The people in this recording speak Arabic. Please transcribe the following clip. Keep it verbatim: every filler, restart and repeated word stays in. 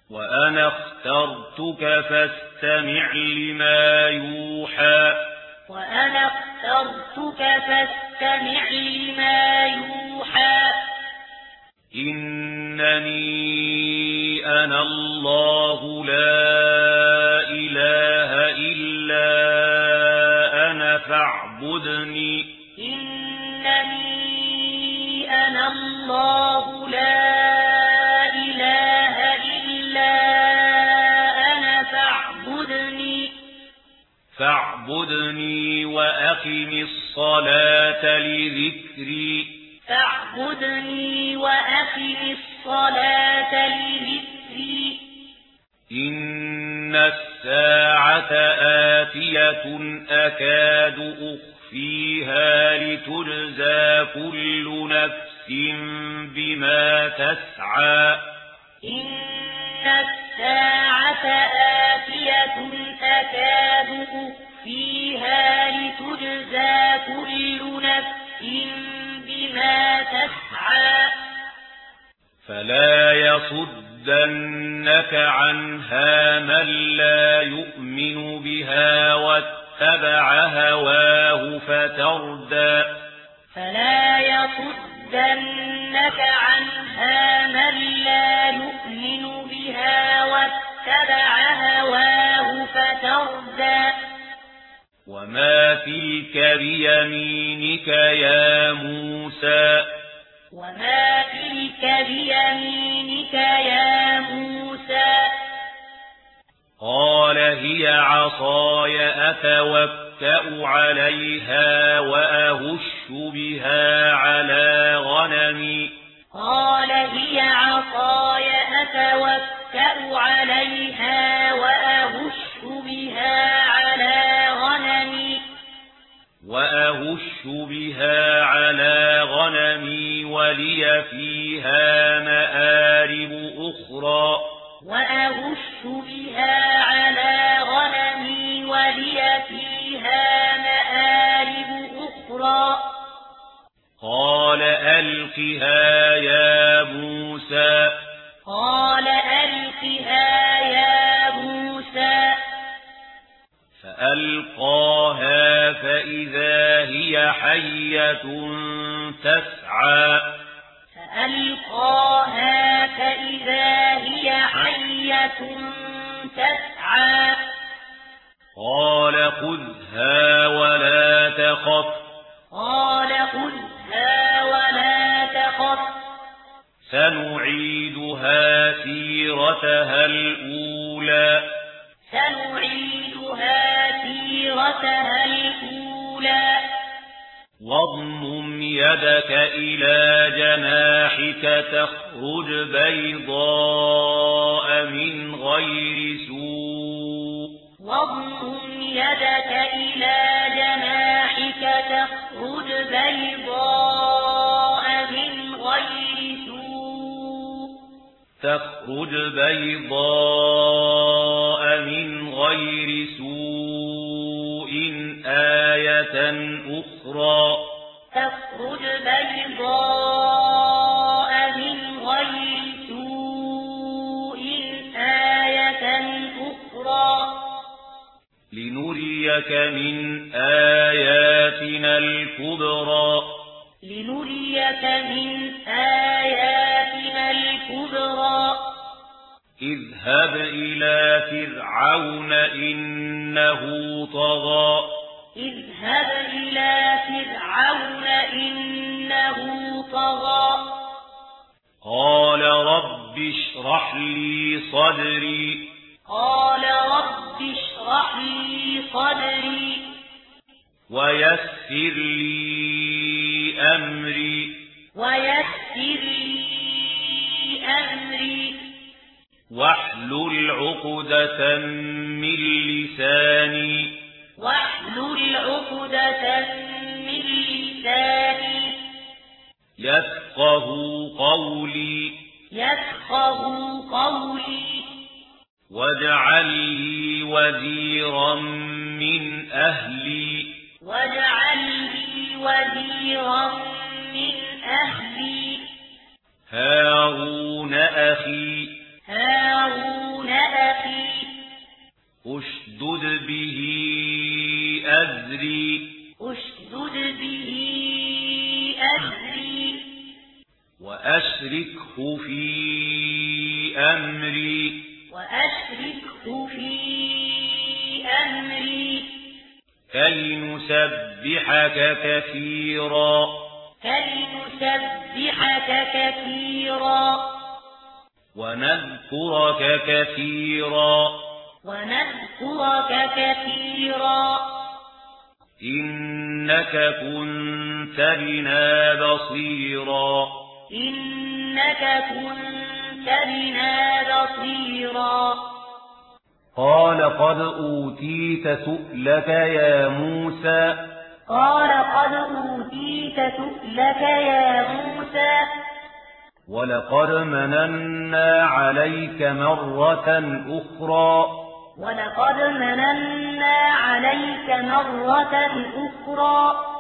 وأنا اخترتك فاستمع لما يوحى وأنا اخترتك فاستمع لما يوحى إنني أنا الله لا إله إلا أنا فاعبدني إنني أنا الله لا إله إلا أنا فاعبدني فاعبدني وأقم الصلاة لذكري فاعبدني وأقم الصلاة لذكري إن الساعة آتية أكاد أخفيها لتجزى كل نفس بما تسعى إن الساعة آتية أكاد أخفيها لتجزى كل نفس بما تسعى فلا يصدنك عنها من لا يؤمن بها واتبع هواه فتردى فلا يصدنك عنها من لا يؤمن بها واتبع هواه فتردى وما تلك بيمينك يا موسى وما تلك بيمينك يا موسى قال هي عصاي أتوكأ عليها وأهش بها على غنمي قال هي عصاي أتوكأ عليها وأهش بها على غنمي وأهش بها على غنمي ولي فيها مآرب أخرى وأهش بها على غنمي ولي فيها مآرب أخرى قال ألقها يا موسى قال ألقها يا موسى فألقاها فإذا هي حية تسعى فألقاها فإذا هي حية تسعى قال خذها ولا تخف قال خذها ولا تخف سنعيدها سيرتها الأولى سنعيدها سيرتها الأولى واضمم يدك إلى جناحك تخرج بيضاء من غير سوء واضمم يدك إلى جناحك تخرج بيضاء من غير سوء تخرج بيضاء من غير سوء آية أخرى تخرج بيضاء من غير سوء آية أخرى لنريك من آياتنا الكبرى لنريك من آياتنا الكبرى اذهب إلى فرعون إنه طغى اذهب إلى فرعون إنه طغى قال رب اشرح لي صدري قال رب اشرح لي صدري ويسر لي أمري ويسر لي أمري واحلل عقدة من لساني واحلل عقدة من لساني يفقه قولي يفقه قولي واجعل لي وزيرا من أهلي واجعل لي وزيرا من أهلي هارون أخي هارون به أزري اشدد به أزري وأشركه في أمري وأشركه في أمري كي نسبحك كثيرا كي نسبحك كثيرا ونذكرك كثيرا ونذكرك كثيرا إنك كنت بنا بصيرا إنك كنت بنا بصيرا قال قد أوتيت سؤلك يا موسى قال قد أوتيت سؤلك يا موسى ولقد مننا عليك مرة أخرى ولقد مننا عليك مرة أخرى